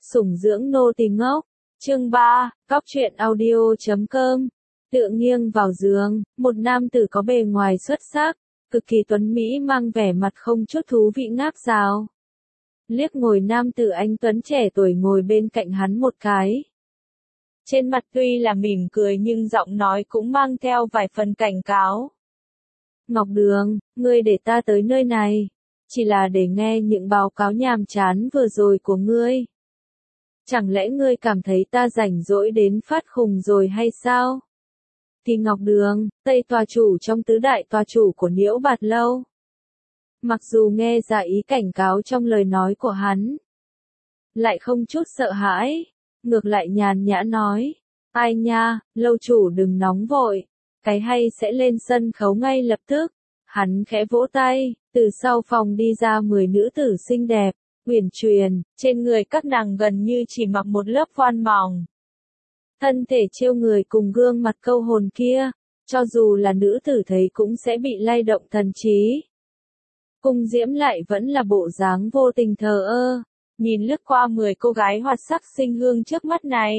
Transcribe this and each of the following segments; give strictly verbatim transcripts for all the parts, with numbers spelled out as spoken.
Sủng dưỡng nô tỳ ngốc. Chương ba, cóc truyện audio chấm com. Tựa nghiêng vào giường, một nam tử có bề ngoài xuất sắc, cực kỳ tuấn mỹ mang vẻ mặt không chút thú vị ngáp rào. Liếc ngồi nam tử anh tuấn trẻ tuổi ngồi bên cạnh hắn một cái. Trên mặt tuy là mỉm cười nhưng giọng nói cũng mang theo vài phần cảnh cáo. Ngọc Đường, ngươi để ta tới nơi này, chỉ là để nghe những báo cáo nhàm chán vừa rồi của ngươi. Chẳng lẽ ngươi cảm thấy ta rảnh rỗi đến phát khùng rồi hay sao? Thì Ngọc Đường, Tây tòa chủ trong tứ đại tòa chủ của Nhiễu Bạt Lâu. Mặc dù nghe ra ý cảnh cáo trong lời nói của hắn, lại không chút sợ hãi, ngược lại nhàn nhã nói, ai nha, lâu chủ đừng nóng vội, cái hay sẽ lên sân khấu ngay lập tức. Hắn khẽ vỗ tay, từ sau phòng đi ra mười nữ tử xinh đẹp, uyển chuyển, trên người các nàng gần như chỉ mặc một lớp voan mỏng. Thân thể trêu người cùng gương mặt câu hồn kia, cho dù là nữ tử thấy cũng sẽ bị lay động thần trí. Cung Diễm lại vẫn là bộ dáng vô tình thờ ơ, nhìn lướt qua mười cô gái hoạt sắc xinh hương trước mắt này.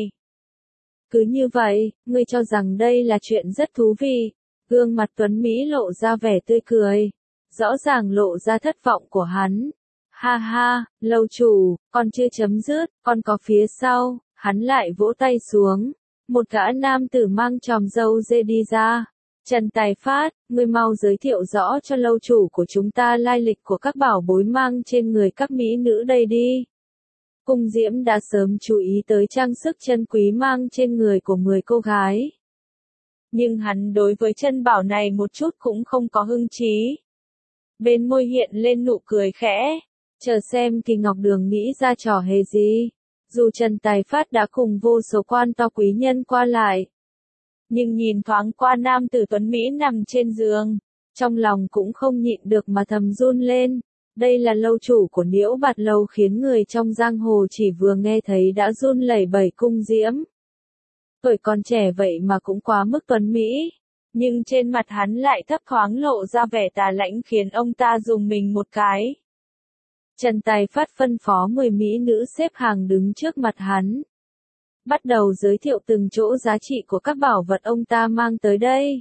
Cứ như vậy, ngươi cho rằng đây là chuyện rất thú vị. Gương mặt tuấn Mỹ lộ ra vẻ tươi cười, rõ ràng lộ ra thất vọng của hắn. Ha ha, lâu chủ, còn chưa chấm dứt, còn có phía sau. Hắn lại vỗ tay xuống, một gã nam tử mang tròm râu dê đi ra. Trần Tài Phát, ngươi mau giới thiệu rõ cho lâu chủ của chúng ta lai lịch của các bảo bối mang trên người các mỹ nữ đây đi. Cung Diễm đã sớm chú ý tới trang sức chân quý mang trên người của mười cô gái. Nhưng hắn đối với chân bảo này một chút cũng không có hứng chí. Bên môi hiện lên nụ cười khẽ, chờ xem Kỳ Ngọc Đường nghĩ ra trò hề gì. Dù Trần Tài Phát đã cùng vô số quan to quý nhân qua lại, nhưng nhìn thoáng qua nam tử tuấn Mỹ nằm trên giường, trong lòng cũng không nhịn được mà thầm run lên. Đây là lâu chủ của Nhiễu Bạt Lâu khiến người trong giang hồ chỉ vừa nghe thấy đã run lẩy bẩy. Cung Diễm. Tuổi còn trẻ vậy mà cũng quá mức tuấn Mỹ, nhưng trên mặt hắn lại thấp thoáng lộ ra vẻ tà lãnh khiến ông ta dùng mình một cái. Trần Tài Phát phân phó mười mỹ nữ xếp hàng đứng trước mặt hắn. Bắt đầu giới thiệu từng chỗ giá trị của các bảo vật ông ta mang tới đây.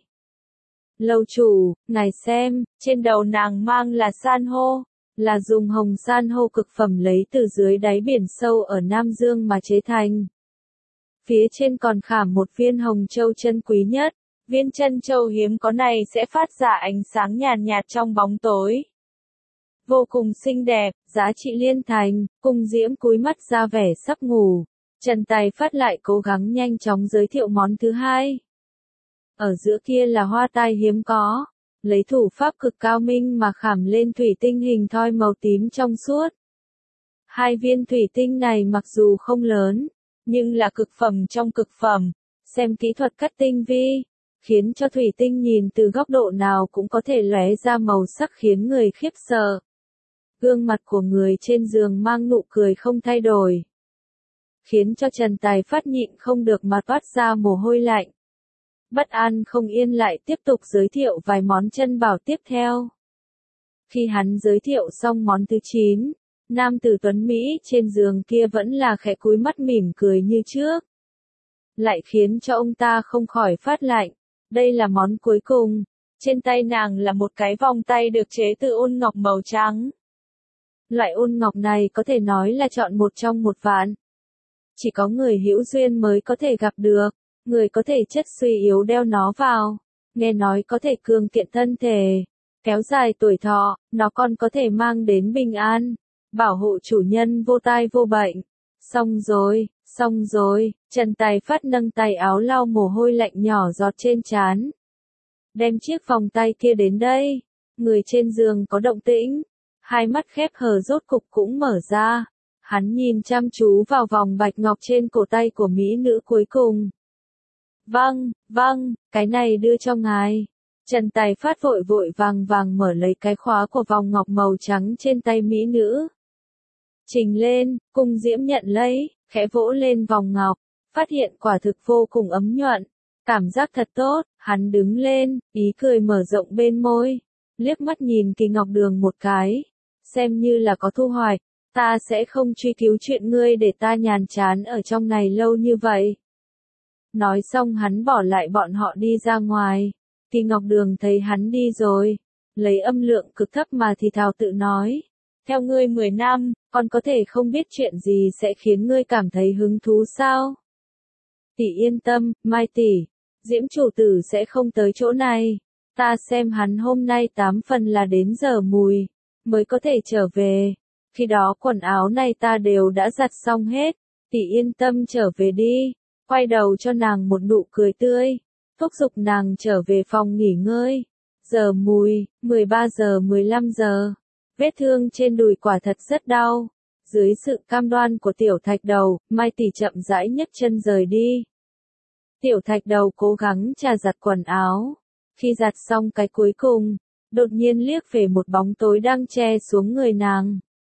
Lâu chủ, ngài xem, trên đầu nàng mang là san hô, là dùng hồng san hô cực phẩm lấy từ dưới đáy biển sâu ở Nam Dương mà chế thành. Phía trên còn khảm một viên hồng châu chân quý nhất, viên chân châu hiếm có này sẽ phát ra ánh sáng nhàn nhạt trong bóng tối. Vô cùng xinh đẹp, giá trị liên thành. Cung Diễm cúi mắt ra vẻ sắp ngủ. Trần Tài Phát lại cố gắng nhanh chóng giới thiệu món thứ hai. Ở giữa kia là hoa tai hiếm có, lấy thủ pháp cực cao minh mà khảm lên thủy tinh hình thoi màu tím trong suốt. Hai viên thủy tinh này mặc dù không lớn, nhưng là cực phẩm trong cực phẩm, xem kỹ thuật cắt tinh vi, khiến cho thủy tinh nhìn từ góc độ nào cũng có thể lóe ra màu sắc khiến người khiếp sợ. Gương mặt của người trên giường mang nụ cười không thay đổi, khiến cho Trần Tài Phát nhịn không được mà toát ra mồ hôi lạnh. Bất an không yên lại tiếp tục giới thiệu vài món chân bảo tiếp theo. Khi hắn giới thiệu xong món thứ chín, nam tử tuấn Mỹ trên giường kia vẫn là khẽ cúi mắt mỉm cười như trước. Lại khiến cho ông ta không khỏi phát lạnh. Đây là món cuối cùng. Trên tay nàng là một cái vòng tay được chế từ ôn ngọc màu trắng. Loại ôn ngọc này có thể nói là chọn một trong một vạn. Chỉ có người hữu duyên mới có thể gặp được. Người có thể chất suy yếu đeo nó vào, nghe nói có thể cường kiện thân thể, kéo dài tuổi thọ, nó còn có thể mang đến bình an, bảo hộ chủ nhân vô tai vô bệnh. Xong rồi, xong rồi, Trần Tài Phát nâng tay áo lau mồ hôi lạnh nhỏ giọt trên trán. Đem chiếc vòng tay kia đến đây. Người trên giường có động tĩnh, hai mắt khép hờ rốt cục cũng mở ra. Hắn nhìn chăm chú vào vòng bạch ngọc trên cổ tay của mỹ nữ cuối cùng. Vâng, vâng, cái này đưa cho ngài. Trần Tài Phát vội vội vàng vàng mở lấy cái khóa của vòng ngọc màu trắng trên tay mỹ nữ. Trình lên, Cung Diễm nhận lấy, khẽ vỗ lên vòng ngọc, phát hiện quả thực vô cùng ấm nhuận. Cảm giác thật tốt, hắn đứng lên, ý cười mở rộng bên môi, liếc mắt nhìn Kỳ Ngọc Đường một cái, xem như là có thu hoạch. Ta sẽ không truy cứu chuyện ngươi để ta nhàm chán ở trong này lâu như vậy. Nói xong hắn bỏ lại bọn họ đi ra ngoài. Kỳ Ngọc Đường thấy hắn đi rồi, lấy âm lượng cực thấp mà thì thào tự nói. Theo ngươi mười năm, còn có thể không biết chuyện gì sẽ khiến ngươi cảm thấy hứng thú sao? Tỷ yên tâm, Mai tỷ, Diễm chủ tử sẽ không tới chỗ này. Ta xem hắn hôm nay tám phần là đến giờ mùi, mới có thể trở về. Khi đó quần áo này ta đều đã giặt xong hết. Tỷ yên tâm trở về đi. Quay đầu cho nàng một nụ cười tươi, thúc giục nàng trở về phòng nghỉ ngơi. Giờ mùi, mười ba giờ mười lăm giờ. Vết thương trên đùi quả thật rất đau. Dưới sự cam đoan của Tiểu Thạch Đầu, Mai tỷ chậm rãi nhấc chân rời đi. Tiểu Thạch Đầu cố gắng chà giặt quần áo. Khi giặt xong cái cuối cùng, đột nhiên liếc về một bóng tối đang che xuống người nàng.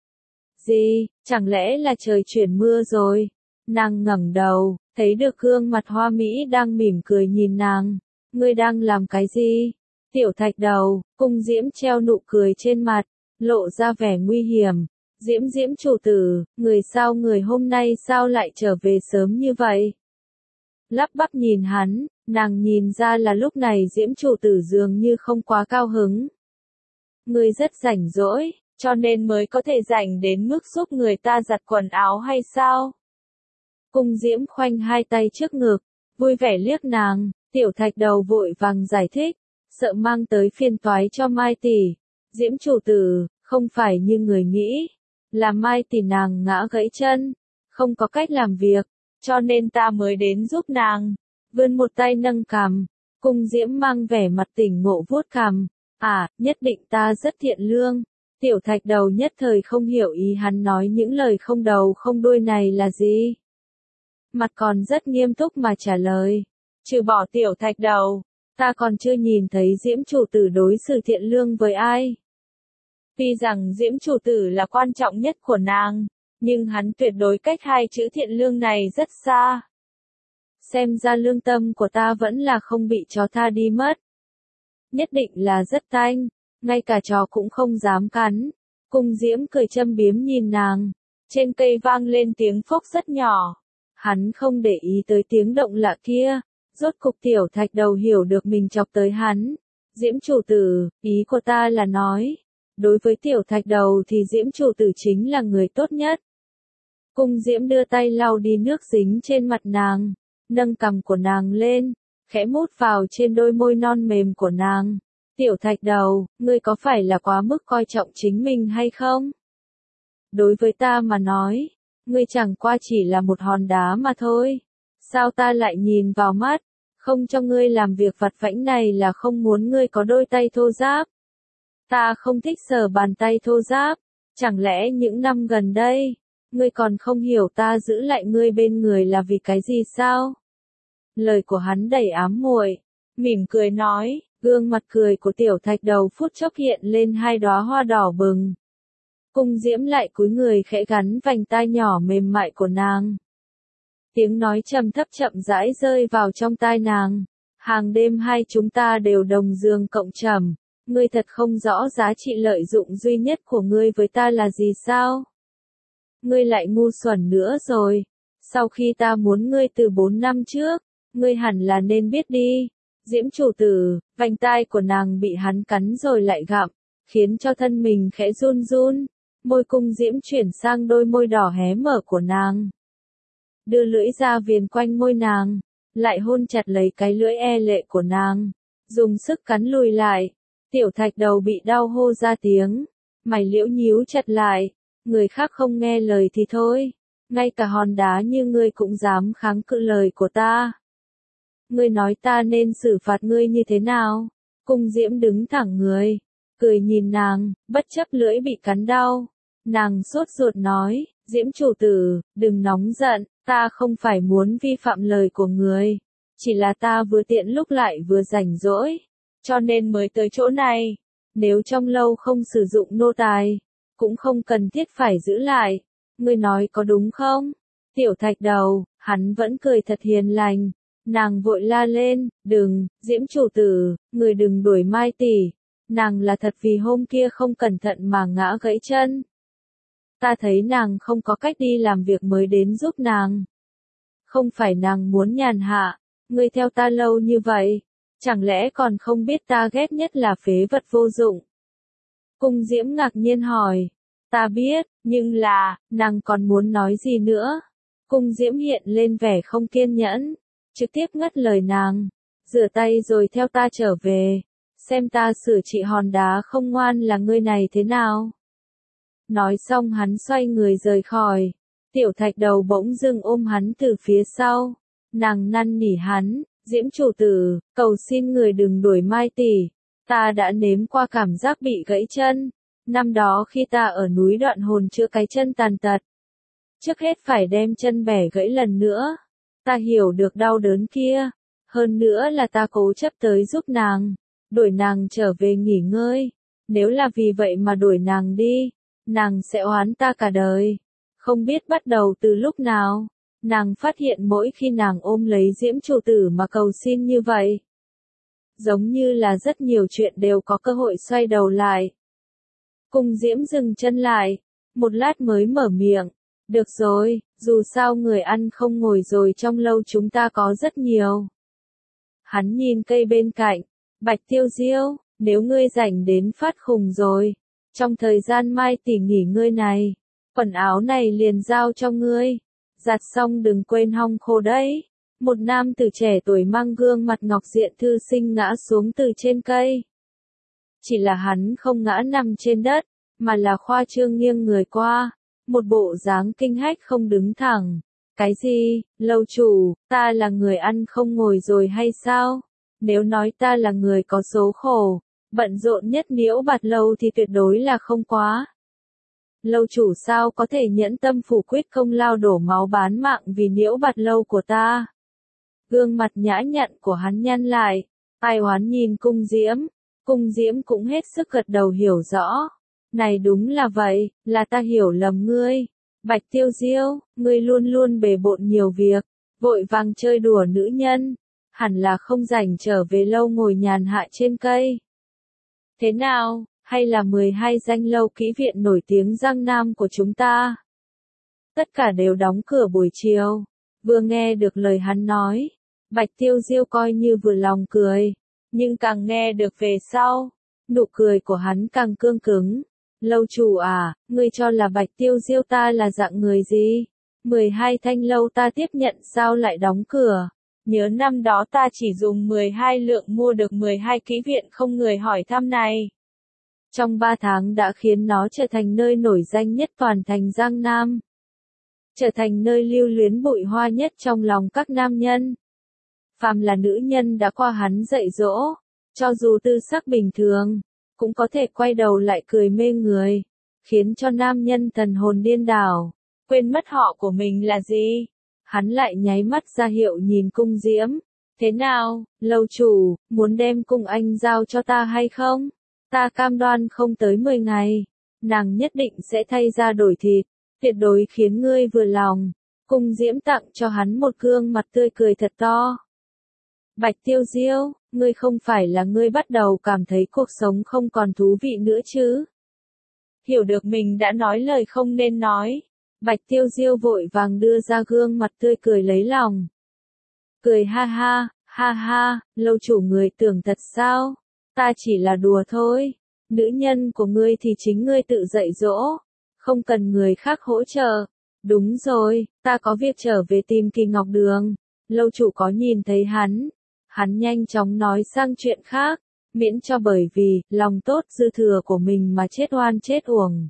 Gì, chẳng lẽ là trời chuyển mưa rồi? Nàng ngẩng đầu, thấy được gương mặt hoa mỹ đang mỉm cười nhìn nàng. Ngươi đang làm cái gì? Tiểu Thạch Đầu, Cung Diễm treo nụ cười trên mặt, lộ ra vẻ nguy hiểm. Diễm Diễm chủ tử, người sao người hôm nay sao lại trở về sớm như vậy? Lắp bắp nhìn hắn, nàng nhìn ra là lúc này Diễm chủ tử dường như không quá cao hứng. Ngươi rất rảnh rỗi, cho nên mới có thể rảnh đến mức giúp người ta giặt quần áo hay sao? Cung Diễm khoanh hai tay trước ngực, vui vẻ liếc nàng. Tiểu Thạch Đầu vội vàng giải thích, sợ mang tới phiền toái cho Mai tỷ. Diễm chủ tử, không phải như người nghĩ, là Mai tỷ nàng ngã gãy chân, không có cách làm việc, cho nên ta mới đến giúp nàng. Vươn một tay nâng cằm, Cung Diễm mang vẻ mặt tỉnh ngộ vuốt cằm. À, nhất định ta rất thiện lương. Tiểu Thạch Đầu nhất thời không hiểu ý hắn nói những lời không đầu không đuôi này là gì. Mặt còn rất nghiêm túc mà trả lời. Trừ bỏ Tiểu Thạch Đầu, ta còn chưa nhìn thấy Diễm chủ tử đối xử thiện lương với ai. Tuy rằng Diễm chủ tử là quan trọng nhất của nàng, nhưng hắn tuyệt đối cách hai chữ thiện lương này rất xa. Xem ra lương tâm của ta vẫn là không bị chó tha đi mất. Nhất định là rất tanh, ngay cả chó cũng không dám cắn. Cung Diễm cười châm biếm nhìn nàng. Trên cây vang lên tiếng phốc rất nhỏ. Hắn không để ý tới tiếng động lạ kia. Rốt cục Tiểu Thạch Đầu hiểu được mình chọc tới hắn. Diễm chủ tử, ý của ta là nói. Đối với Tiểu Thạch Đầu thì Diễm chủ tử chính là người tốt nhất. Cung Diễm đưa tay lau đi nước dính trên mặt nàng. Nâng cằm của nàng lên, khẽ mút vào trên đôi môi non mềm của nàng. Tiểu Thạch Đầu, ngươi có phải là quá mức coi trọng chính mình hay không? Đối với ta mà nói, ngươi chẳng qua chỉ là một hòn đá mà thôi. Sao ta lại nhìn vào mắt, không cho ngươi làm việc vặt vãnh này là không muốn ngươi có đôi tay thô ráp. Ta không thích sờ bàn tay thô ráp, chẳng lẽ những năm gần đây, ngươi còn không hiểu ta giữ lại ngươi bên người là vì cái gì sao? Lời của hắn đầy ám muội, mỉm cười nói, gương mặt cười của Tiểu Thạch Đầu phút chốc hiện lên hai đóa hoa đỏ bừng. Cung Diễm lại cúi người khẽ gắn vành tai nhỏ mềm mại của nàng. Tiếng nói trầm thấp chậm rãi rơi vào trong tai nàng. Hàng đêm hai chúng ta đều đồng giường cộng trầm. Ngươi thật không rõ giá trị lợi dụng duy nhất của ngươi với ta là gì sao? Ngươi lại ngu xuẩn nữa rồi. Sau khi ta muốn ngươi từ bốn năm trước, ngươi hẳn là nên biết đi. Diễm chủ tử, vành tai của nàng bị hắn cắn rồi lại gặm, khiến cho thân mình khẽ run run. Môi Cung Diễm chuyển sang đôi môi đỏ hé mở của nàng. Đưa lưỡi ra viền quanh môi nàng, lại hôn chặt lấy cái lưỡi e lệ của nàng, dùng sức cắn lùi lại. Tiểu Thạch Đầu bị đau hô ra tiếng, mày liễu nhíu chặt lại, người khác không nghe lời thì thôi, ngay cả hòn đá như ngươi cũng dám kháng cự lời của ta. Ngươi nói ta nên xử phạt ngươi như thế nào? Cung Diễm đứng thẳng người, cười nhìn nàng, bất chấp lưỡi bị cắn đau. Nàng sốt ruột nói, Diễm chủ tử, đừng nóng giận, ta không phải muốn vi phạm lời của người. Chỉ là ta vừa tiện lúc lại vừa rảnh rỗi, cho nên mới tới chỗ này. Nếu trong lâu không sử dụng nô tài, cũng không cần thiết phải giữ lại. Ngươi nói có đúng không? Tiểu Thạch Đầu, hắn vẫn cười thật hiền lành. Nàng vội la lên, đừng, Diễm chủ tử, người đừng đuổi Mai tỷ. Nàng là thật vì hôm kia không cẩn thận mà ngã gãy chân. Ta thấy nàng không có cách đi làm việc mới đến giúp nàng. Không phải nàng muốn nhàn hạ, ngươi theo ta lâu như vậy, chẳng lẽ còn không biết ta ghét nhất là phế vật vô dụng? Cung Diễm ngạc nhiên hỏi, ta biết, nhưng là, nàng còn muốn nói gì nữa? Cung Diễm hiện lên vẻ không kiên nhẫn, trực tiếp ngắt lời nàng, rửa tay rồi theo ta trở về, xem ta sửa trị hòn đá không ngoan là ngươi này thế nào. Nói xong hắn xoay người rời khỏi, Tiểu Thạch Đầu bỗng dưng ôm hắn từ phía sau, nàng năn nỉ hắn, Diễm chủ tử, cầu xin người đừng đuổi Mai tỷ, ta đã nếm qua cảm giác bị gãy chân, năm đó khi ta ở núi Đoạn Hồn chữa cái chân tàn tật. Trước hết phải đem chân bẻ gãy lần nữa, ta hiểu được đau đớn kia, hơn nữa là ta cố chấp tới giúp nàng, đuổi nàng trở về nghỉ ngơi, nếu là vì vậy mà đuổi nàng đi, nàng sẽ oán ta cả đời. Không biết bắt đầu từ lúc nào, nàng phát hiện mỗi khi nàng ôm lấy Diễm chủ tử mà cầu xin như vậy, giống như là rất nhiều chuyện đều có cơ hội xoay đầu lại. Cung Diễm dừng chân lại, một lát mới mở miệng, được rồi, dù sao người ăn không ngồi rồi trong lâu chúng ta có rất nhiều. Hắn nhìn cây bên cạnh, Bạch Tiêu Diêu, nếu ngươi rảnh đến phát khùng rồi, trong thời gian Mai tỷ nghỉ ngơi này, quần áo này liền giao cho ngươi, giặt xong đừng quên hong khô đấy. Một nam tử trẻ tuổi mang gương mặt ngọc diện thư sinh ngã xuống từ trên cây. Chỉ là hắn không ngã nằm trên đất, mà là khoa trương nghiêng người qua, một bộ dáng kinh hách không đứng thẳng. Cái gì, lâu chủ, ta là người ăn không ngồi rồi hay sao? Nếu nói ta là người có số khổ, bận rộn nhất Niễu Bạt lâu thì tuyệt đối là không quá. Lâu chủ sao có thể nhẫn tâm phủ quyết công lao đổ máu bán mạng vì Niễu Bạt lâu của ta? Gương mặt nhã nhặn của hắn nhăn lại, ai oán nhìn Cung Diễm, Cung Diễm cũng hết sức gật đầu hiểu rõ. Này đúng là vậy, là ta hiểu lầm ngươi. Bạch Tiêu Diêu, ngươi luôn luôn bề bộn nhiều việc, vội vàng chơi đùa nữ nhân, hẳn là không rảnh trở về lâu ngồi nhàn hạ trên cây. Thế nào, hay là mười hai danh lâu kỹ viện nổi tiếng Giang Nam của chúng ta? Tất cả đều đóng cửa buổi chiều. Vừa nghe được lời hắn nói, Bạch Tiêu Diêu coi như vừa lòng cười, nhưng càng nghe được về sau, nụ cười của hắn càng cương cứng. Lâu chủ à, ngươi cho là Bạch Tiêu Diêu ta là dạng người gì? mười hai thanh lâu ta tiếp nhận sao lại đóng cửa? Nhớ năm đó ta chỉ dùng mười hai lượng mua được mười hai kỹ viện không người hỏi thăm này. Trong ba tháng đã khiến nó trở thành nơi nổi danh nhất toàn thành Giang Nam. Trở thành nơi lưu luyến bụi hoa nhất trong lòng các nam nhân. Phàm là nữ nhân đã qua hắn dạy dỗ, cho dù tư sắc bình thường, cũng có thể quay đầu lại cười mê người, khiến cho nam nhân thần hồn điên đảo, quên mất họ của mình là gì. Hắn lại nháy mắt ra hiệu nhìn Cung Diễm, thế nào, lâu chủ, muốn đem Cung Anh giao cho ta hay không? Ta cam đoan không tới mười ngày, nàng nhất định sẽ thay ra đổi thịt, tuyệt đối khiến ngươi vừa lòng. Cung Diễm tặng cho hắn một gương mặt tươi cười thật to. Bạch Tiêu Diêu, ngươi không phải là ngươi bắt đầu cảm thấy cuộc sống không còn thú vị nữa chứ? Hiểu được mình đã nói lời không nên nói, Bạch Tiêu Diêu vội vàng đưa ra gương mặt tươi cười lấy lòng. Cười ha ha, ha ha, lâu chủ người tưởng thật sao? Ta chỉ là đùa thôi, nữ nhân của ngươi thì chính ngươi tự dạy dỗ, không cần người khác hỗ trợ. Đúng rồi, ta có việc trở về tìm Kỳ Ngọc Đường, lâu chủ có nhìn thấy hắn? Hắn nhanh chóng nói sang chuyện khác, miễn cho bởi vì lòng tốt dư thừa của mình mà chết oan chết uổng.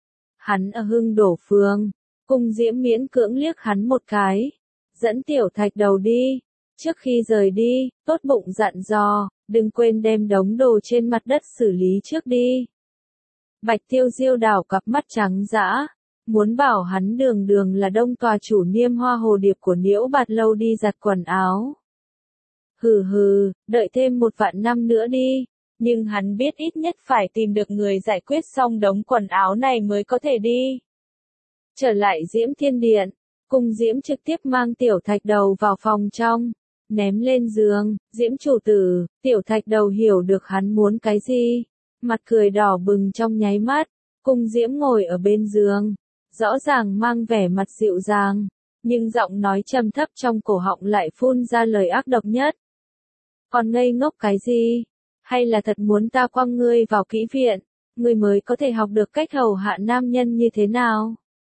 Hắn ở Hưng Đổ Phương, Cung Diễm miễn cưỡng liếc hắn một cái, dẫn Tiểu Thạch Đầu đi, trước khi rời đi, tốt bụng dặn dò, đừng quên đem đống đồ trên mặt đất xử lý trước đi. Bạch Tiêu Diêu đảo cặp mắt trắng dã, muốn bảo hắn đường đường là đông tòa chủ Niêm Hoa Hồ Điệp của Niễu Bạt lâu đi giặt quần áo. Hừ hừ, đợi thêm một vạn năm nữa đi, nhưng hắn biết ít nhất phải tìm được người giải quyết xong đống quần áo này mới có thể đi. Trở lại Diễm Thiên Điện, Cung Diễm trực tiếp mang Tiểu Thạch Đầu vào phòng trong, ném lên giường. Diễm chủ tử, Tiểu Thạch Đầu hiểu được hắn muốn cái gì, mặt cười đỏ bừng trong nháy mắt. Cung Diễm ngồi ở bên giường, rõ ràng mang vẻ mặt dịu dàng, nhưng giọng nói trầm thấp trong cổ họng lại phun ra lời ác độc nhất. Còn ngây ngốc cái gì? Hay là thật muốn ta quăng ngươi vào kỹ viện, ngươi mới có thể học được cách hầu hạ nam nhân như thế nào?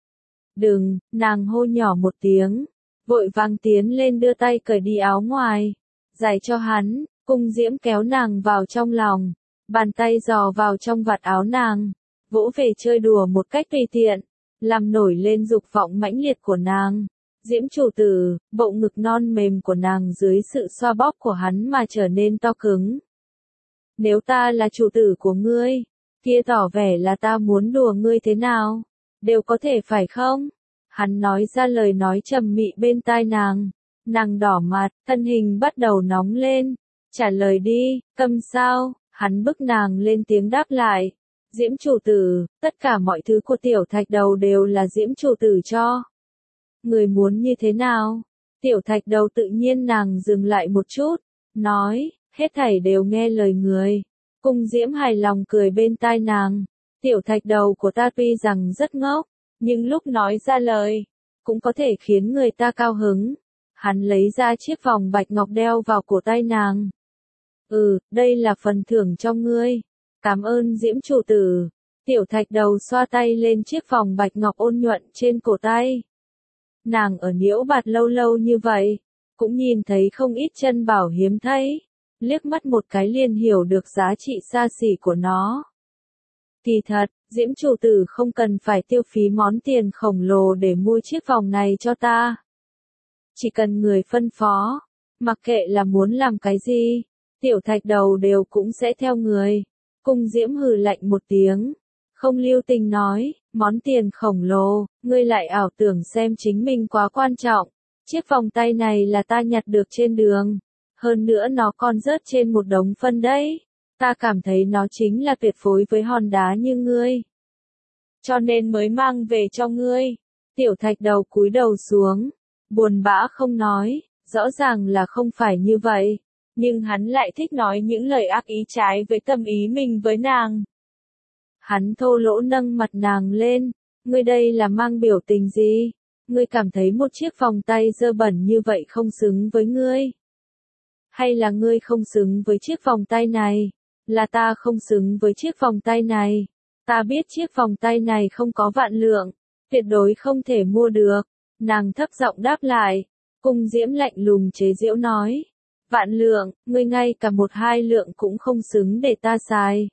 Đừng, nàng hô nhỏ một tiếng, vội vàng tiến lên đưa tay cởi đi áo ngoài, giải cho hắn. Cung Diễm kéo nàng vào trong lòng, bàn tay dò vào trong vạt áo nàng, vỗ về chơi đùa một cách tùy tiện, làm nổi lên dục vọng mãnh liệt của nàng. Diễm chủ tử, bộ ngực non mềm của nàng dưới sự xoa bóp của hắn mà trở nên to cứng. Nếu ta là chủ tử của ngươi, kia tỏ vẻ là ta muốn đùa ngươi thế nào, đều có thể phải không? Hắn nói ra lời nói trầm mị bên tai nàng, nàng đỏ mặt, thân hình bắt đầu nóng lên. Trả lời đi, câm sao? Hắn bức nàng lên tiếng đáp lại. Diễm chủ tử, tất cả mọi thứ của tiểu thạch đầu đều là Diễm chủ tử cho. Người muốn như thế nào? Tiểu thạch đầu tự nhiên nàng dừng lại một chút, nói, hết thảy đều nghe lời người. Cung Diễm hài lòng cười bên tai nàng. Tiểu thạch đầu của ta tuy rằng rất ngốc, nhưng lúc nói ra lời, cũng có thể khiến người ta cao hứng. Hắn lấy ra chiếc vòng bạch ngọc đeo vào cổ tay nàng. Ừ, đây là phần thưởng cho ngươi. Cảm ơn Diễm chủ tử. Tiểu thạch đầu xoa tay lên chiếc vòng bạch ngọc ôn nhuận trên cổ tay. Nàng ở Nhiễu Bạt lâu lâu như vậy, cũng nhìn thấy không ít chân bảo hiếm thấy, liếc mắt một cái liền hiểu được giá trị xa xỉ của nó. Kỳ thật, Diễm chủ tử không cần phải tiêu phí món tiền khổng lồ để mua chiếc vòng này cho ta. Chỉ cần người phân phó, mặc kệ là muốn làm cái gì, tiểu thạch đầu đều cũng sẽ theo người. Cung Diễm hừ lạnh một tiếng, không lưu tình nói, món tiền khổng lồ, ngươi lại ảo tưởng xem chính mình quá quan trọng. Chiếc vòng tay này là ta nhặt được trên đường, hơn nữa nó còn rớt trên một đống phân đấy. Ta cảm thấy nó chính là tuyệt phối với hòn đá như ngươi, cho nên mới mang về cho ngươi. Tiểu thạch đầu cúi đầu xuống, buồn bã không nói, rõ ràng là không phải như vậy, nhưng hắn lại thích nói những lời ác ý trái với tâm ý mình với nàng. Hắn thô lỗ nâng mặt nàng lên, ngươi đây là mang biểu tình gì? Ngươi cảm thấy một chiếc vòng tay dơ bẩn như vậy không xứng với ngươi? Hay là ngươi không xứng với chiếc vòng tay này? Là ta không xứng với chiếc vòng tay này. Ta biết chiếc vòng tay này không có vạn lượng, tuyệt đối không thể mua được. Nàng thấp giọng đáp lại. Cung Diễm lạnh lùng chế giễu nói. Vạn lượng, ngươi ngay cả một hai lượng cũng không xứng để ta xài.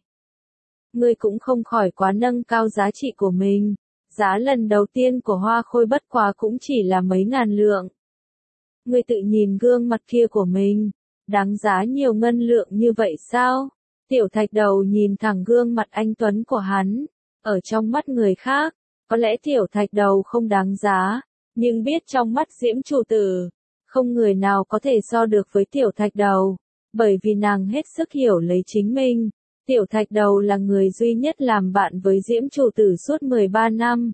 Ngươi cũng không khỏi quá nâng cao giá trị của mình. Giá lần đầu tiên của Hoa Khôi bất quá cũng chỉ là mấy ngàn lượng. Ngươi tự nhìn gương mặt kia của mình, đáng giá nhiều ngân lượng như vậy sao? Tiểu thạch đầu nhìn thẳng gương mặt anh tuấn của hắn, ở trong mắt người khác, có lẽ tiểu thạch đầu không đáng giá, nhưng biết trong mắt Diễm chủ tử, không người nào có thể so được với tiểu thạch đầu, bởi vì nàng hết sức hiểu lấy chính mình. Tiểu thạch đầu là người duy nhất làm bạn với Diễm chủ tử suốt mười ba năm.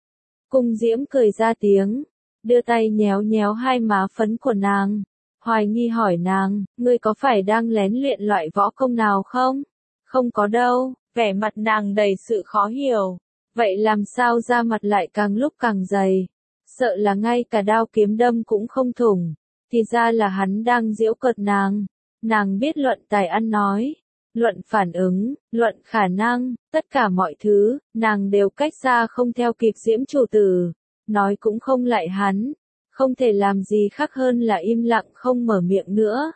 Cung Diễm cười ra tiếng, đưa tay nhéo nhéo hai má phấn của nàng, hoài nghi hỏi nàng, ngươi có phải đang lén luyện loại võ công nào không? Không có đâu, vẻ mặt nàng đầy sự khó hiểu. Vậy làm sao da mặt lại càng lúc càng dày? Sợ là ngay cả đao kiếm đâm cũng không thủng. Thì ra là hắn đang giễu cợt nàng. Nàng biết luận tài ăn nói, luận phản ứng, luận khả năng, tất cả mọi thứ, nàng đều cách xa không theo kịp Diễm chủ tử. Nói cũng không lại hắn, không thể làm gì khác hơn là im lặng không mở miệng nữa.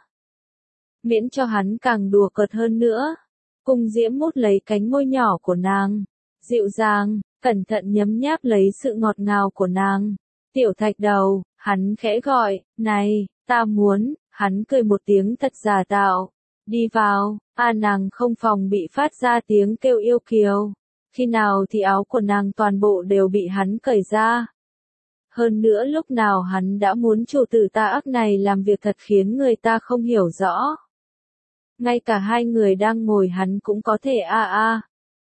Miễn cho hắn càng đùa cợt hơn nữa. Cung Diễm mút lấy cánh môi nhỏ của nàng, dịu dàng, cẩn thận nhấm nháp lấy sự ngọt ngào của nàng. Tiểu thạch đầu, hắn khẽ gọi, này, ta muốn, hắn cười một tiếng thật giả tạo. Đi vào, a nàng không phòng bị phát ra tiếng kêu yêu kiều. Khi nào thì áo của nàng toàn bộ đều bị hắn cởi ra. Hơn nữa lúc nào hắn đã muốn chủ tử ta ác này làm việc thật khiến người ta không hiểu rõ. Ngay cả hai người đang ngồi hắn cũng có thể a a.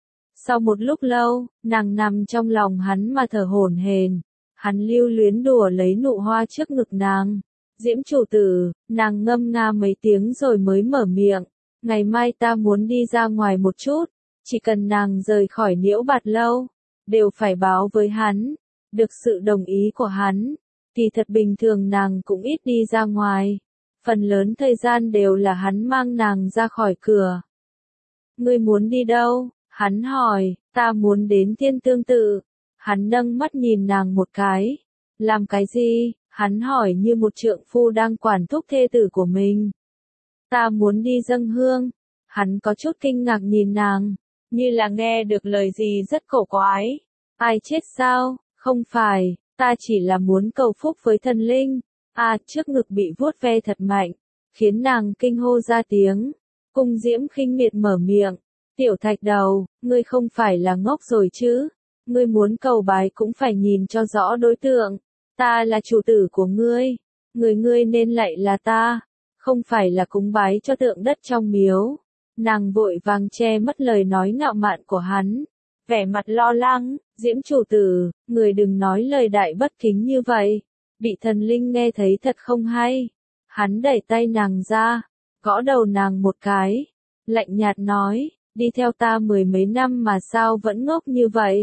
Sau một lúc lâu, nàng nằm trong lòng hắn mà thở hổn hển. Hắn lưu luyến đùa lấy nụ hoa trước ngực nàng. Diễm chủ tử, nàng ngâm nga mấy tiếng rồi mới mở miệng. Ngày mai ta muốn đi ra ngoài một chút, chỉ cần nàng rời khỏi Nhiễu Bạt lâu, đều phải báo với hắn, được sự đồng ý của hắn. Thì thật bình thường nàng cũng ít đi ra ngoài, phần lớn thời gian đều là hắn mang nàng ra khỏi cửa. Ngươi muốn đi đâu? Hắn hỏi. Ta muốn đến Thiên Tương Tự. Hắn nâng mắt nhìn nàng một cái. Làm cái gì? Hắn hỏi như một trượng phu đang quản thúc thê tử của mình. Ta muốn đi dâng hương. Hắn có chút kinh ngạc nhìn nàng, như là nghe được lời gì rất cổ quái. Ai chết sao? Không phải, ta chỉ là muốn cầu phúc với thần linh. À, trước ngực bị vuốt ve thật mạnh, khiến nàng kinh hô ra tiếng. Cung Diễm khinh miệt mở miệng. Tiểu Thạch Đầu, ngươi không phải là ngốc rồi chứ? Ngươi muốn cầu bái cũng phải nhìn cho rõ đối tượng. Ta là chủ tử của ngươi. Người ngươi nên lạy là ta, không phải là cúng bái cho tượng đất trong miếu. Nàng vội vàng che mất lời nói ngạo mạn của hắn. Vẻ mặt lo lắng, Diễm chủ tử, người đừng nói lời đại bất kính như vậy. Bị thần linh nghe thấy thật không hay. Hắn đẩy tay nàng ra, gõ đầu nàng một cái, lạnh nhạt nói, đi theo ta mười mấy năm mà sao vẫn ngốc như vậy.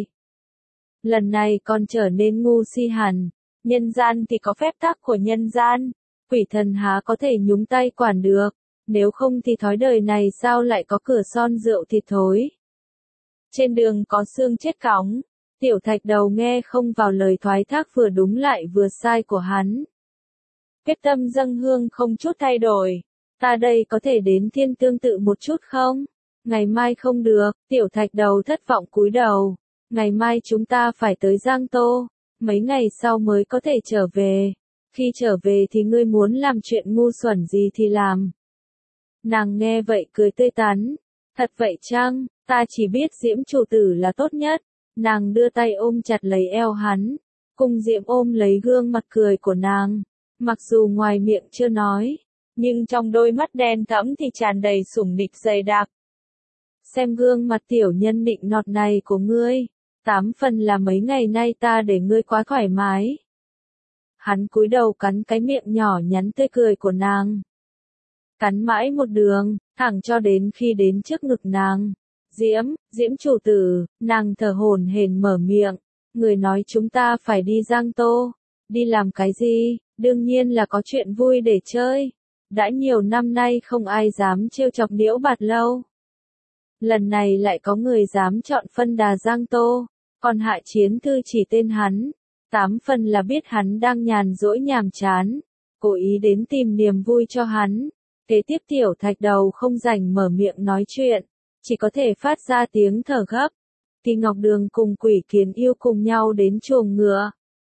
Lần này còn trở nên ngu si hẳn, nhân gian thì có phép tắc của nhân gian, quỷ thần há có thể nhúng tay quản được, nếu không thì thói đời này sao lại có cửa son rượu thịt thối. Trên đường có xương chết cóng, Tiểu Thạch Đầu nghe không vào lời thoái thác vừa đúng lại vừa sai của hắn. Quyết tâm dâng hương không chút thay đổi. Ta đây có thể đến Thiên Tương Tự một chút không? Ngày mai không được. Tiểu Thạch Đầu thất vọng cúi đầu. Ngày mai chúng ta phải tới Giang Tô, mấy ngày sau mới có thể trở về. Khi trở về thì ngươi muốn làm chuyện ngu xuẩn gì thì làm. Nàng nghe vậy cười tươi tắn. Thật vậy chăng? Ta chỉ biết Diễm chủ tử là tốt nhất. Nàng đưa tay ôm chặt lấy eo hắn. Cung Diễm ôm lấy gương mặt cười của nàng. Mặc dù ngoài miệng chưa nói, nhưng trong đôi mắt đen thẫm thì tràn đầy sủng nịch dày đặc. Xem gương mặt tiểu nhân nịnh nọt này của ngươi, tám phần là mấy ngày nay ta để ngươi quá thoải mái. Hắn cúi đầu cắn cái miệng nhỏ nhắn tươi cười của nàng. Cắn mãi một đường, thẳng cho đến khi đến trước ngực nàng. Diễm, Diễm chủ tử, nàng thở hổn hển mở miệng. Người nói chúng ta phải đi Giang Tô. Đi làm cái gì? Đương nhiên là có chuyện vui để chơi. Đã nhiều năm nay không ai dám trêu chọc Liễu Bạt Lâu. Lần này lại có người dám chọn phân đà Giang Tô. Còn Hạ Chiến Thư chỉ tên hắn. Tám phần là biết hắn đang nhàn rỗi nhàm chán. Cố ý đến tìm niềm vui cho hắn. Kế tiếp Tiểu Thạch Đầu không rảnh mở miệng nói chuyện. Chỉ có thể phát ra tiếng thở gấp. Thì Ngọc Đường cùng Quỷ Kiến Yêu cùng nhau đến chuồng ngựa.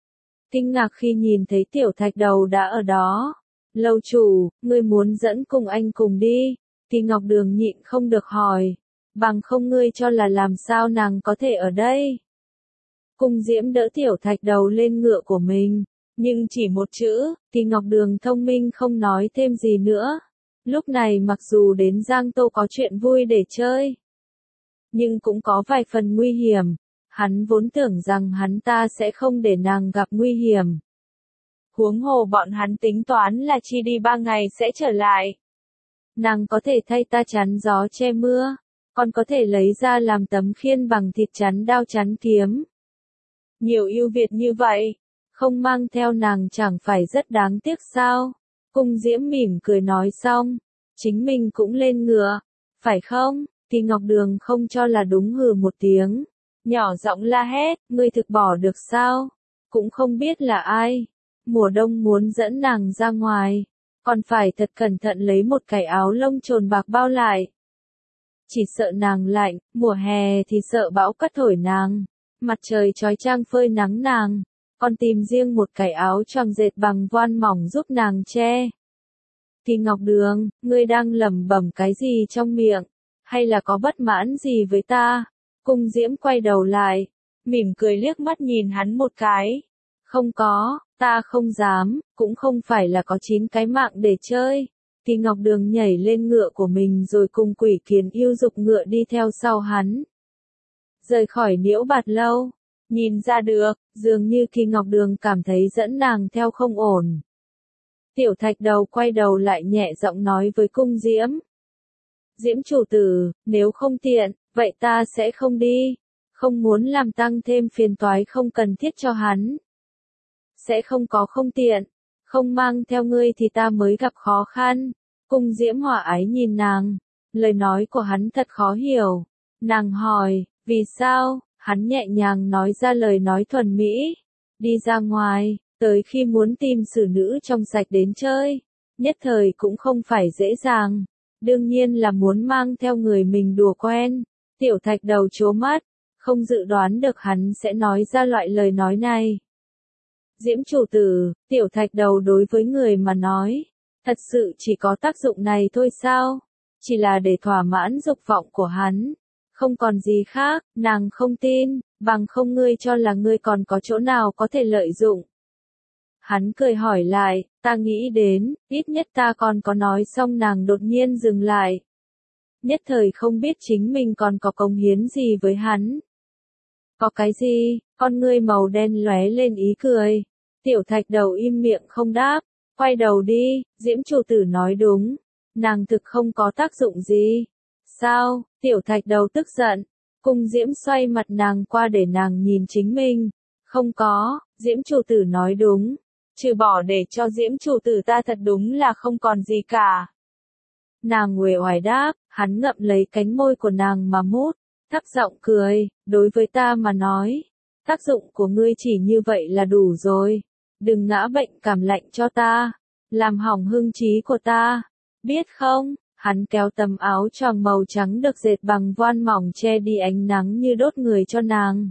Kinh ngạc khi nhìn thấy Tiểu Thạch Đầu đã ở đó. Lâu chủ, ngươi muốn dẫn cùng anh cùng đi. Thì Ngọc Đường nhịn không được hỏi. Bằng không ngươi cho là làm sao nàng có thể ở đây. Cung Diễm đỡ Tiểu Thạch Đầu lên ngựa của mình. Nhưng chỉ một chữ, thì Ngọc Đường thông minh không nói thêm gì nữa. Lúc này mặc dù đến Giang Tô có chuyện vui để chơi, nhưng cũng có vài phần nguy hiểm. Hắn vốn tưởng rằng hắn ta sẽ không để nàng gặp nguy hiểm. Huống hồ bọn hắn tính toán là chi đi ba ngày sẽ trở lại. Nàng có thể thay ta chắn gió che mưa, còn có thể lấy ra làm tấm khiên bằng thịt chắn đao chắn kiếm. Nhiều ưu việt như vậy, không mang theo nàng chẳng phải rất đáng tiếc sao? Cung Diễm mỉm cười nói xong, chính mình cũng lên ngựa, phải không? Thì Ngọc Đường không cho là đúng hừ một tiếng, nhỏ giọng la hét, ngươi thực bỏ được sao? Cũng không biết là ai. Mùa đông muốn dẫn nàng ra ngoài, còn phải thật cẩn thận lấy một cái áo lông trồn bạc bao lại. Chỉ sợ nàng lạnh, mùa hè thì sợ bão cắt thổi nàng, mặt trời chói chang phơi nắng nàng, còn tìm riêng một cái áo choàng dệt bằng voan mỏng giúp nàng che. Thì Ngọc Đường, ngươi đang lẩm bẩm cái gì trong miệng, hay là có bất mãn gì với ta? Cung Diễm quay đầu lại, mỉm cười liếc mắt nhìn hắn một cái. Không có, ta không dám, cũng không phải là có chín cái mạng để chơi. Thì Ngọc Đường nhảy lên ngựa của mình rồi cùng Quỷ Kiến Yêu dục ngựa đi theo sau hắn. Rời khỏi Liễu Bạt Lâu, nhìn ra được, dường như Kỳ Ngọc Đường cảm thấy dẫn nàng theo không ổn. Tiểu Thạch Đầu quay đầu lại nhẹ giọng nói với Cung Diễm. Diễm chủ tử, nếu không tiện, vậy ta sẽ không đi. không muốn làm tăng thêm phiền toái không cần thiết cho hắn. Sẽ không có không tiện, không mang theo ngươi thì ta mới gặp khó khăn. Cung Diễm Hòa ái nhìn nàng, lời nói của hắn thật khó hiểu. Nàng hỏi, vì sao? Hắn nhẹ nhàng nói ra lời nói thuần mỹ. Đi ra ngoài, tới khi muốn tìm xử nữ trong sạch đến chơi, nhất thời cũng không phải dễ dàng. Đương nhiên là muốn mang theo người mình đùa quen. Tiểu Thạch Đầu trố mắt, không dự đoán được hắn sẽ nói ra loại lời nói này. Diễm chủ tử, Tiểu Thạch Đầu đối với người mà nói, thật sự chỉ có tác dụng này thôi sao? Chỉ là để thỏa mãn dục vọng của hắn, không còn gì khác. Nàng không tin, bằng không ngươi cho là ngươi còn có chỗ nào có thể lợi dụng. Hắn cười hỏi lại, ta nghĩ đến, ít nhất ta còn có nói. Xong nàng đột nhiên dừng lại. Nhất thời không biết chính mình còn có cống hiến gì với hắn. Có cái gì? Con ngươi màu đen lóe lên ý cười. Tiểu Thạch Đầu im miệng không đáp, quay đầu đi. Diễm chủ tử nói đúng, nàng thực không có tác dụng gì. Sao? Tiểu Thạch Đầu tức giận. Cung Diễm xoay mặt nàng qua để nàng nhìn chính mình. Không có, Diễm chủ tử nói đúng. Trừ bỏ để cho Diễm chủ tử ta thật đúng là không còn gì cả. Nàng uể oải đáp, hắn ngậm lấy cánh môi của nàng mà mút, thấp giọng cười, đối với ta mà nói, tác dụng của ngươi chỉ như vậy là đủ rồi. Đừng ngã bệnh cảm lạnh cho ta, làm hỏng hương trí của ta, biết không? Hắn kéo tấm áo choàng màu trắng được dệt bằng voan mỏng che đi ánh nắng như đốt người cho nàng.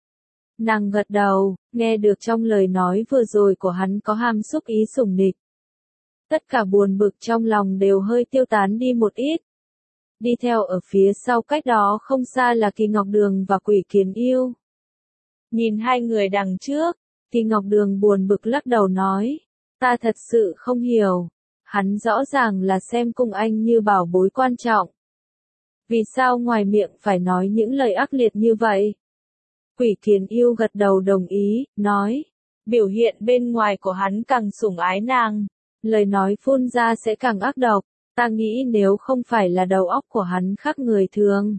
Nàng gật đầu, nghe được trong lời nói vừa rồi của hắn có hàm xúc ý sủng nịch. Tất cả buồn bực trong lòng đều hơi tiêu tán đi một ít. Đi theo ở phía sau cách đó không xa là Kỳ Ngọc Đường và Quỷ Kiến Yêu. Nhìn hai người đằng trước, Kỳ Ngọc Đường buồn bực lắc đầu nói, ta thật sự không hiểu. Hắn rõ ràng là xem Cung Anh như bảo bối quan trọng. Vì sao ngoài miệng phải nói những lời ác liệt như vậy? Quỷ Kiến Yêu gật đầu đồng ý, nói, biểu hiện bên ngoài của hắn càng sủng ái nàng, lời nói phun ra sẽ càng ác độc. Ta nghĩ nếu không phải là đầu óc của hắn khác người thường,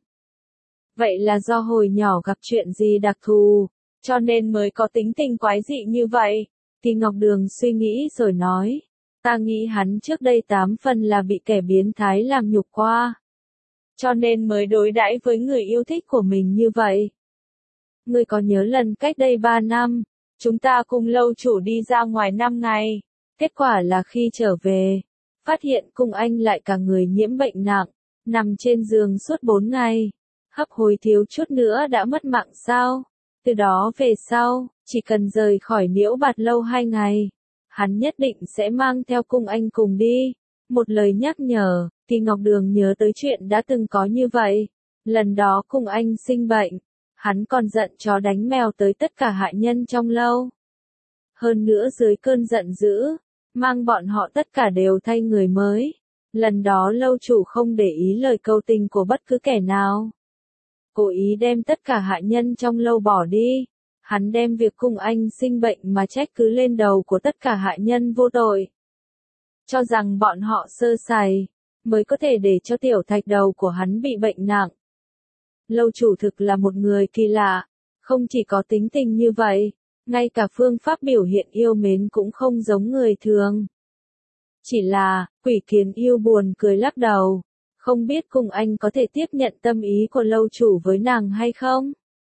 vậy là do hồi nhỏ gặp chuyện gì đặc thù, cho nên mới có tính tình quái dị như vậy. Kỳ Ngọc Đường suy nghĩ rồi nói, ta nghĩ hắn trước đây tám phần là bị kẻ biến thái làm nhục qua, cho nên mới đối đãi với người yêu thích của mình như vậy. Ngươi có nhớ lần cách đây ba năm, chúng ta cùng lâu chủ đi ra ngoài năm ngày, kết quả là khi trở về, phát hiện Cung Anh lại cả người nhiễm bệnh nặng, nằm trên giường suốt bốn ngày, hấp hối thiếu chút nữa đã mất mạng sao? Từ đó về sau, chỉ cần rời khỏi Liễu Bạt Lâu hai ngày, hắn nhất định sẽ mang theo Cung Anh cùng đi. Một lời nhắc nhở, Kỳ Ngọc Đường nhớ tới chuyện đã từng có như vậy. Lần đó Cung Anh sinh bệnh, hắn còn giận chó đánh mèo tới tất cả hạ nhân trong lâu. Hơn nữa dưới cơn giận dữ, mang bọn họ tất cả đều thay người mới. Lần đó lâu chủ không để ý lời cầu tình của bất cứ kẻ nào, cố ý đem tất cả hạ nhân trong lâu bỏ đi. Hắn đem việc Cung Anh sinh bệnh mà trách cứ lên đầu của tất cả hạ nhân vô tội, cho rằng bọn họ sơ sài, mới có thể để cho Tiểu Thạch Đầu của hắn bị bệnh nặng. Lâu chủ thực là một người kỳ lạ, không chỉ có tính tình như vậy, ngay cả phương pháp biểu hiện yêu mến cũng không giống người thường. Chỉ là, Quỷ Kiến Yêu buồn cười lắc đầu, không biết Cung Anh có thể tiếp nhận tâm ý của lâu chủ với nàng hay không?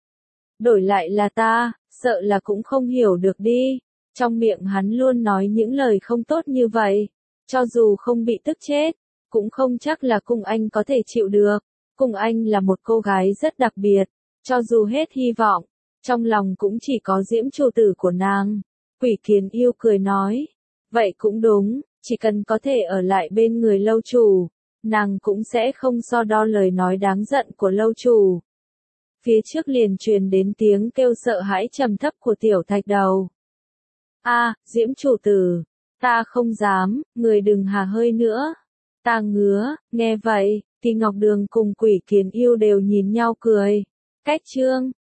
Đổi lại là ta, sợ là cũng không hiểu được đi. Trong miệng hắn luôn nói những lời không tốt như vậy, cho dù không bị tức chết, cũng không chắc là Cung Anh có thể chịu được. Cung Anh là một cô gái rất đặc biệt, cho dù hết hy vọng, trong lòng cũng chỉ có Diễm chủ tử của nàng. Quỷ Kiến Yêu cười nói, vậy cũng đúng, chỉ cần có thể ở lại bên người lâu chủ, nàng cũng sẽ không so đo lời nói đáng giận của lâu chủ. Phía trước liền truyền đến tiếng kêu sợ hãi trầm thấp của Tiểu Thạch Đầu. A, Diễm chủ tử, ta không dám, người đừng hà hơi nữa. Ta ngứa. Nghe vậy, Kỳ Ngọc Đường cùng Quỷ Kiến Yêu đều nhìn nhau cười. Cách chương